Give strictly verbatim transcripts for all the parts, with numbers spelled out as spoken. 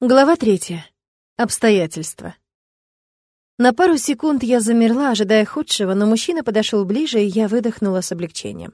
Глава третья. Обстоятельства. На пару секунд я замерла, ожидая худшего, но мужчина подошел ближе, и я выдохнула с облегчением.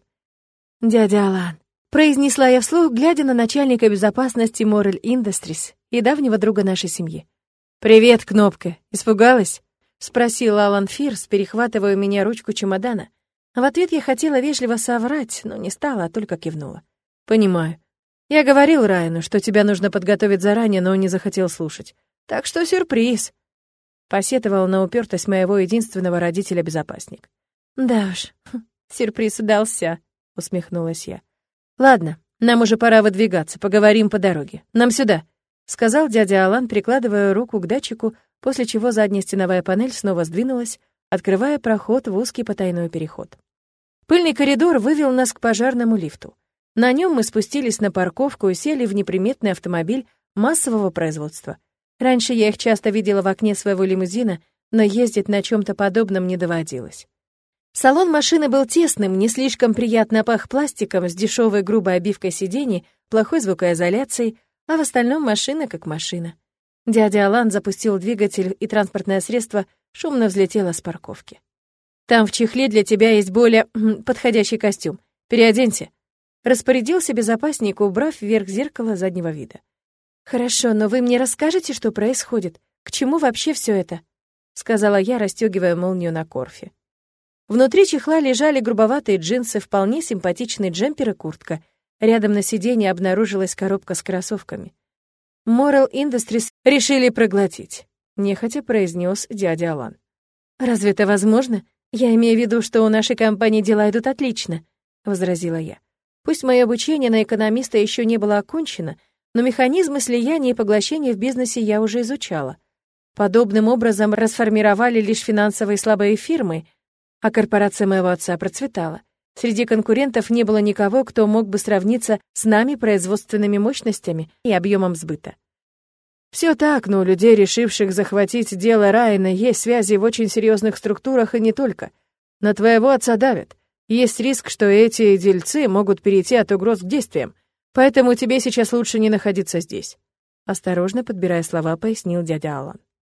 «Дядя Алан», — произнесла я вслух, глядя на начальника безопасности Moral Industries и давнего друга нашей семьи. «Привет, Кнопка. Испугалась?» — спросил Алан Фирс, перехватывая у меня ручку чемодана. В ответ я хотела вежливо соврать, но не стала, а только кивнула. «Понимаю. Я говорил Райану, что тебя нужно подготовить заранее, но он не захотел слушать. Так что сюрприз!» Посетовал на упертость моего единственного родителя-безопасник. «Да уж, сюрприз удался», — усмехнулась я. «Ладно, нам уже пора выдвигаться, поговорим по дороге. Нам сюда», — сказал дядя Алан, прикладывая руку к датчику, после чего задняя стеновая панель снова сдвинулась, открывая проход в узкий потайной переход. Пыльный коридор вывел нас к пожарному лифту. На нем мы спустились на парковку и сели в неприметный автомобиль массового производства. Раньше я их часто видела в окне своего лимузина, но ездить на чем-то подобном не доводилось. Салон машины был тесным, не слишком приятно пах пластиком, с дешевой грубой обивкой сидений, плохой звукоизоляцией, а в остальном машина как машина. Дядя Алан запустил двигатель, и транспортное средство шумно взлетело с парковки. «Там в чехле для тебя есть более подходящий костюм. Переоденься», — распорядился безопасник, убрав вверх зеркало заднего вида. «Хорошо, но вы мне расскажете, что происходит? К чему вообще все это?» — сказала я, расстегивая молнию на корфе. Внутри чехла лежали грубоватые джинсы, вполне симпатичный джемпер и куртка. Рядом на сиденье обнаружилась коробка с кроссовками. «Moral Industries решили проглотить», — нехотя произнес дядя Алан. «Разве это возможно? Я имею в виду, что у нашей компании дела идут отлично», — возразила я. Пусть мое обучение на экономиста еще не было окончено, но механизмы слияния и поглощения в бизнесе я уже изучала. Подобным образом расформировали лишь финансовые слабые фирмы, а корпорация моего отца процветала. Среди конкурентов не было никого, кто мог бы сравниться с нами производственными мощностями и объемом сбыта. Все так, но у людей, решивших захватить дело Райана, есть связи в очень серьезных структурах и не только. На твоего отца давят. Есть риск, что эти дельцы могут перейти от угроз к действиям, поэтому тебе сейчас лучше не находиться здесь», — осторожно подбирая слова, пояснил дядя Алан.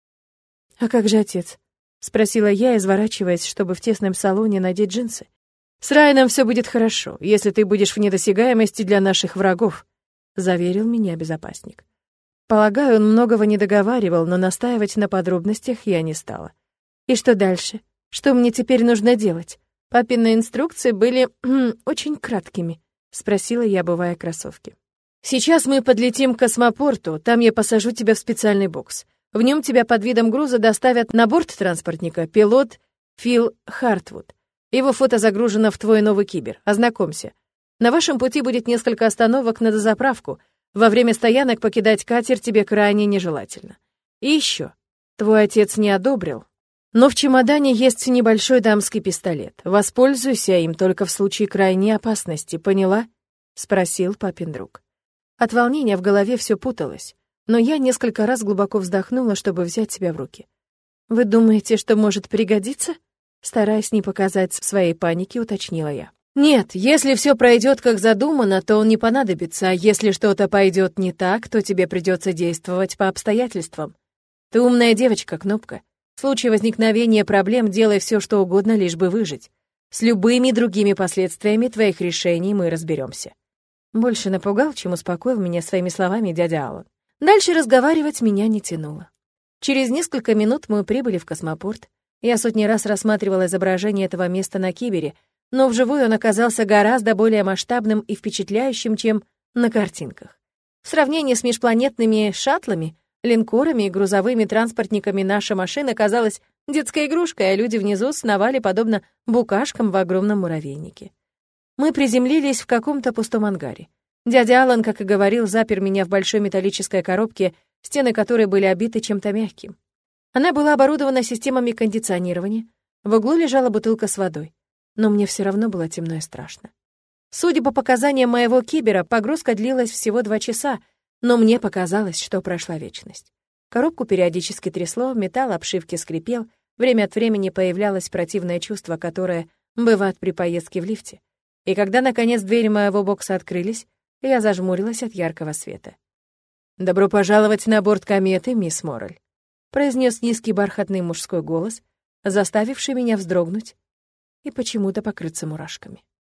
«А как же отец?» — спросила я, изворачиваясь, чтобы в тесном салоне надеть джинсы. «С Райаном все будет хорошо, если ты будешь в недосягаемости для наших врагов», — заверил меня безопасник. Полагаю, он многого не договаривал, но настаивать на подробностях я не стала. «И что дальше? Что мне теперь нужно делать? Папины инструкции были очень краткими», — спросила я, обувая кроссовки. «Сейчас мы подлетим к космопорту, там я посажу тебя в специальный бокс. В нем тебя под видом груза доставят на борт транспортника пилот Фил Хартвуд. Его фото загружено в твой новый кибер. Ознакомься. На вашем пути будет несколько остановок на дозаправку. Во время стоянок покидать катер тебе крайне нежелательно. И еще. Твой отец не одобрил, но в чемодане есть небольшой дамский пистолет. Воспользуйся им только в случае крайней опасности, поняла?» — спросил папин друг. От волнения в голове все путалось, но я несколько раз глубоко вздохнула, чтобы взять себя в руки. «Вы думаете, что может пригодиться?» Стараясь не показать своей паники, уточнила я. «Нет, если все пройдет как задумано, то он не понадобится, а если что-то пойдет не так, то тебе придется действовать по обстоятельствам. Ты умная девочка, Кнопка. В случае возникновения проблем делай все, что угодно, лишь бы выжить. С любыми другими последствиями твоих решений мы разберемся». Больше напугал, чем успокоил меня своими словами дядя Алан. Дальше разговаривать меня не тянуло. Через несколько минут мы прибыли в космопорт. Я сотни раз рассматривала изображение этого места на кибере, но вживую он оказался гораздо более масштабным и впечатляющим, чем на картинках. В сравнении с межпланетными шаттлами, линкорами и грузовыми транспортниками наша машина казалась детской игрушкой, а люди внизу сновали подобно букашкам в огромном муравейнике. Мы приземлились в каком-то пустом ангаре. Дядя Алан, как и говорил, запер меня в большой металлической коробке, стены которой были обиты чем-то мягким. Она была оборудована системами кондиционирования. В углу лежала бутылка с водой. Но мне все равно было темно и страшно. Судя по показаниям моего кибера, погрузка длилась всего два часа, но мне показалось, что прошла вечность. Коробку периодически трясло, металл обшивки скрипел, время от времени появлялось противное чувство, которое бывает при поездке в лифте. И когда, наконец, двери моего бокса открылись, я зажмурилась от яркого света. «Добро пожаловать на борт кометы, мисс Моррель», — произнес низкий бархатный мужской голос, заставивший меня вздрогнуть и почему-то покрыться мурашками.